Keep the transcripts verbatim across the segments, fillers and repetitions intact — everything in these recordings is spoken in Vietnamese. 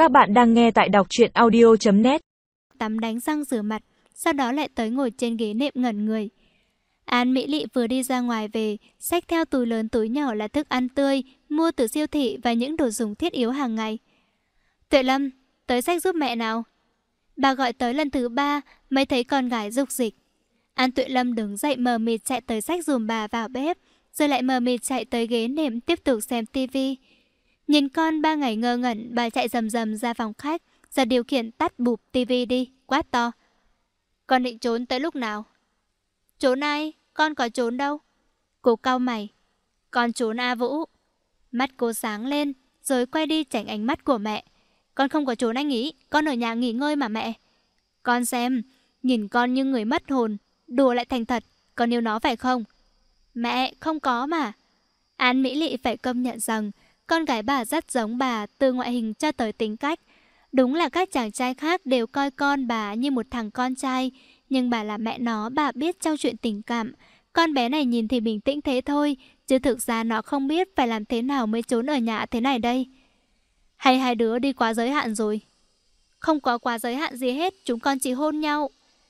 Các bạn đang nghe tại đọc truyện audio chấm net. Tắm đánh răng rửa mặt, sau đó lại tới ngồi trên ghế nệm ngẩn người. An Mỹ Lị vừa đi ra ngoài về, xách theo túi lớn túi nhỏ là thức ăn tươi, mua từ siêu thị và những đồ dùng thiết yếu hàng ngày. Tuệ Lâm, tới xách giúp mẹ nào. Bà gọi tới lần thứ ba, mới thấy con gái rục dịch. An Tuệ Lâm đứng dậy mờ mịt chạy tới xách dùm bà vào bếp, rồi lại mờ mịt chạy tới ghế nệm tiếp tục xem tivi. Nhìn con ba ngày ngơ ngẩn, bà chạy rầm rầm ra phòng khách, ra điều khiển tắt bụp tivi đi, quát to. Con định trốn tới lúc nào? Trốn ai? Con có trốn đâu. Cô cau mày. Con trốn A Vũ. Mắt cô sáng lên, rồi quay đi tránh ánh mắt của mẹ. Con không có trốn anh ý, con ở nhà nghỉ ngơi mà mẹ. Con xem, nhìn con như người mất hồn, đùa lại thành thật, con yêu nó phải không? Mẹ, không có mà. An Mỹ Lị phải công nhận rằng con gái bà rất giống bà từ ngoại hình cho tới tính cách. Đúng là các chàng trai khác đều coi con bà như một thằng con trai, nhưng bà là mẹ nó, bà biết trong chuyện tình cảm. Con bé này nhìn thì bình tĩnh thế thôi, chứ thực ra nó không biết phải làm thế nào mới trốn ở nhà thế này đây. Hay hai đứa đi quá giới hạn rồi? Không có quá giới hạn gì hết, chúng con chỉ hôn nhau.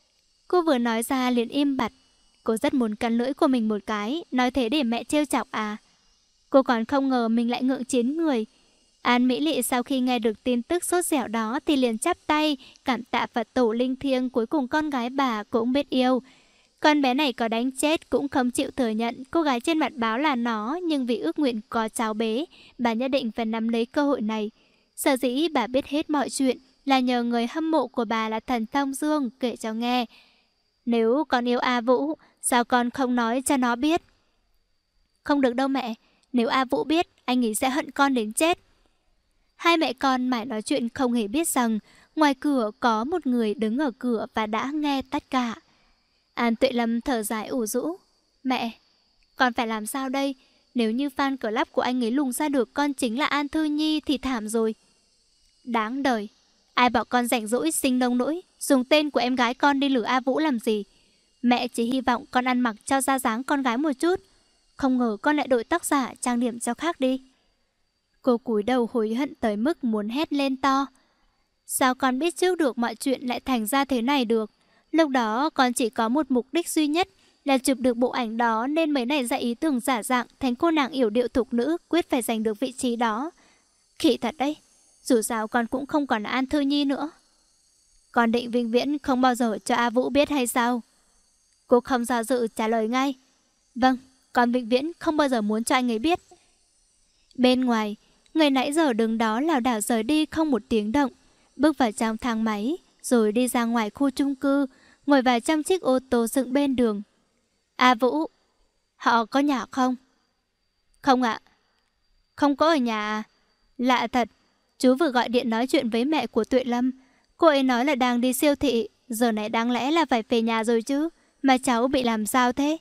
Cô vừa nói ra liền im bặt. Cô rất muốn cắn lưỡi của mình một cái, nói thế để mẹ trêu chọc à. Cô còn không ngờ mình lại ngượng chiến người. An Mỹ Lị sau khi nghe được tin tức sốt dẻo đó thì liền chắp tay, cảm tạ Phật tổ linh thiêng, cuối cùng con gái bà cũng biết yêu. Con bé này có đánh chết cũng không chịu thừa nhận cô gái trên mặt báo là nó, nhưng vì ước nguyện có cháu bé, bà nhất định phải nắm lấy cơ hội này. Sở dĩ bà biết hết mọi chuyện là nhờ người hâm mộ của bà là thần Thông Dương kể cho nghe. Nếu con yêu A Vũ, sao con không nói cho nó biết? Không được đâu mẹ, nếu A Vũ biết, anh ấy sẽ hận con đến chết. Hai mẹ con mãi nói chuyện không hề biết rằng ngoài cửa có một người đứng ở cửa và đã nghe tất cả. An Tuệ Lâm thở dài ủ rũ. Mẹ, con phải làm sao đây? Nếu như fan club của anh ấy lùng ra được con chính là An Thư Nhi thì thảm rồi. Đáng đời, ai bảo con rảnh rỗi sinh nông nỗi dùng tên của em gái con đi lừa A Vũ làm gì? Mẹ chỉ hy vọng con ăn mặc cho ra dáng con gái một chút. Không ngờ con lại đổi tóc giả trang điểm cho khác đi. Cô cúi đầu hối hận tới mức muốn hét lên to. Sao con biết trước được mọi chuyện lại thành ra thế này được? Lúc đó con chỉ có một mục đích duy nhất là chụp được bộ ảnh đó, nên mấy này ra ý tưởng giả dạng thành cô nàng yểu điệu thục nữ, quyết phải giành được vị trí đó. Khỉ thật đấy, dù sao con cũng không còn là An Thư Nhi nữa. Con định vĩnh viễn không bao giờ cho A Vũ biết hay sao? Cô không do dự trả lời ngay. Vâng, con vĩnh viễn không bao giờ muốn cho anh ấy biết. Bên ngoài, người nãy giờ đứng đó lảo đảo rời đi không một tiếng động, bước vào trong thang máy, rồi đi ra ngoài khu chung cư, ngồi vào trong chiếc ô tô dựng bên đường. A Vũ, họ có nhà không? Không ạ. Không có ở nhà à? Lạ thật, chú vừa gọi điện nói chuyện với mẹ của Tuệ Lâm. Cô ấy nói là đang đi siêu thị, giờ này đáng lẽ là phải về nhà rồi chứ, mà cháu bị làm sao thế?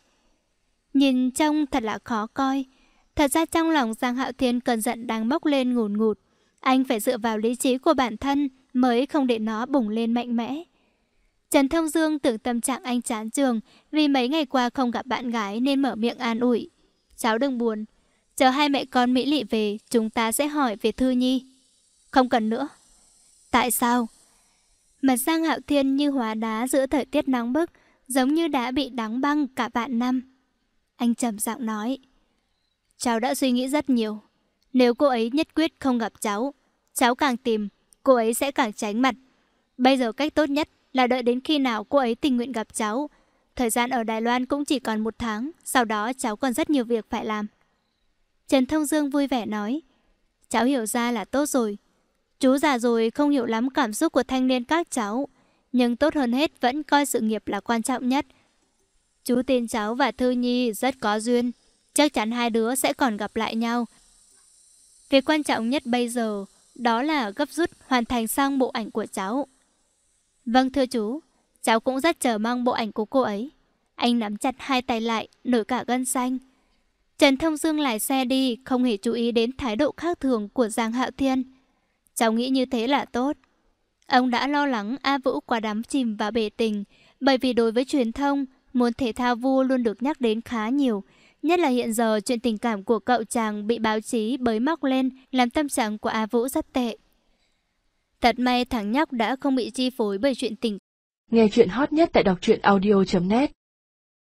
Nhìn trông thật là khó coi. Thật ra trong lòng Giang Hạo Thiên cơn giận đang bốc lên ngùn ngụt. Anh phải dựa vào lý trí của bản thân mới không để nó bùng lên mạnh mẽ. Trần Thông Dương tưởng tâm trạng anh chán trường vì mấy ngày qua không gặp bạn gái nên mở miệng an ủi. Cháu đừng buồn, chờ hai mẹ con Mỹ Lị về chúng ta sẽ hỏi về Thư Nhi. Không cần nữa. Tại sao? Mặt Giang Hạo Thiên như hóa đá giữa thời tiết nóng bức, giống như đã bị đóng băng cả vạn năm. Anh trầm giọng nói. Cháu đã suy nghĩ rất nhiều. Nếu cô ấy nhất quyết không gặp cháu, cháu càng tìm, cô ấy sẽ càng tránh mặt. Bây giờ cách tốt nhất là đợi đến khi nào cô ấy tình nguyện gặp cháu. Thời gian ở Đài Loan cũng chỉ còn một tháng, sau đó cháu còn rất nhiều việc phải làm. Trần Thông Dương vui vẻ nói. Cháu hiểu ra là tốt rồi. Chú già rồi không hiểu lắm cảm xúc của thanh niên các cháu, nhưng tốt hơn hết vẫn coi sự nghiệp là quan trọng nhất. Chú tin cháu và Thư Nhi rất có duyên, chắc chắn hai đứa sẽ còn gặp lại nhau. Việc quan trọng nhất bây giờ đó là gấp rút hoàn thành xong bộ ảnh của cháu. Vâng thưa chú, cháu cũng rất chờ mong bộ ảnh của cô ấy. Anh nắm chặt hai tay lại, nổi cả gân xanh. Trần Thông Dương lái xe đi, không hề chú ý đến thái độ khác thường của Giang Hạo Thiên. Cháu nghĩ như thế là tốt. Ông đã lo lắng A Vũ quá đắm chìm vào bể tình, bởi vì đối với truyền thông, môn thể thao vua luôn được nhắc đến khá nhiều. Nhất là hiện giờ chuyện tình cảm của cậu chàng bị báo chí bới móc lên, làm tâm trạng của A Vũ rất tệ. Thật may thằng nhóc đã không bị chi phối bởi chuyện tình. Nghe chuyện hot nhất tại đọc truyện audio chấm net.